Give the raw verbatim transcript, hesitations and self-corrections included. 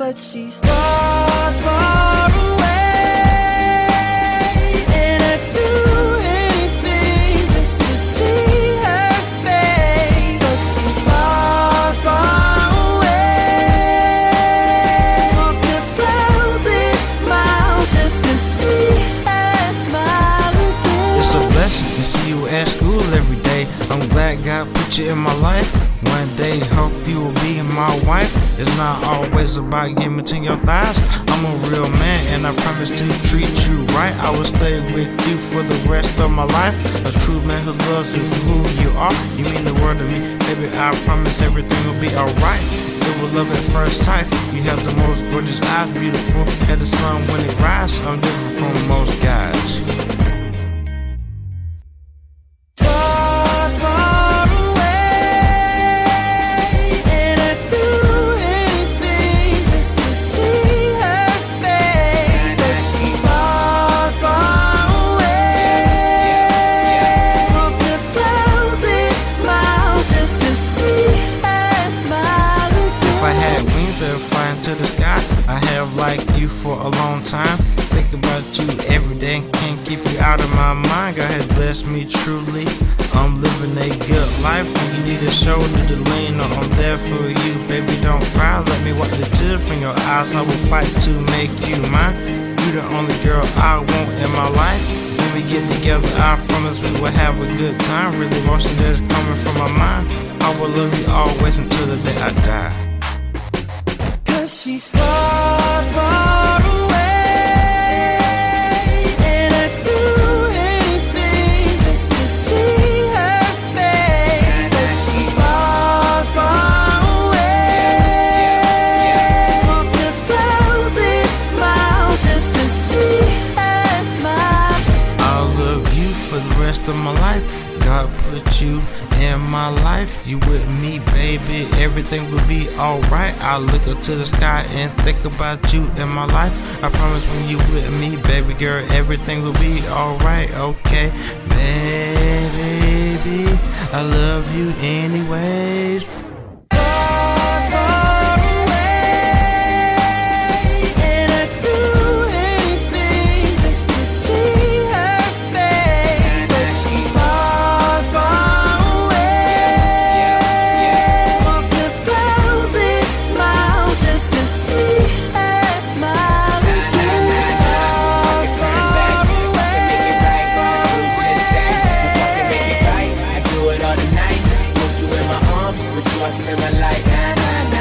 but she's far, far away. And I'd do anything just to see her face, but she's far, far away. Walked a thousand miles just to see her smile again. It's a blessing to see you at school every day. I'm glad God put you in my life. One day, hope you will be my wife. It's not always about giving to your thighs. I'm a real man and I promise to treat you right. I will stay with you for the rest of my life. A true man who loves you for who you are. You mean the world to me, baby. I promise everything will be alright. It will love at first sight. You have the most gorgeous eyes, beautiful as the sun when it rises. I'm different from most guys. To the sky, I have liked you for a long time. Think about you every day, can't keep you out of my mind. God has blessed me truly. I'm living a good life. When you need a shoulder to lean on, I'm there for you. Baby, don't cry, let me wipe the tears from your eyes. I will fight to make you mine. You the only girl I want in my life. When we get together, I promise we will have a good time. Really emotion that's coming from my mind. I will love you always until the day I die. She's far, far away, and I'd do anything just to see her face, but she's far, far away. Walked a thousand miles just to see her smile. I'll love you for the rest of my life. God put you in my life. You with me, baby, everything will be alright. I look up to the sky and think about you in my life. I promise when you with me, baby girl, everything will be alright. Okay, baby, I love you anyways. I spend my life, nah, nah, nah.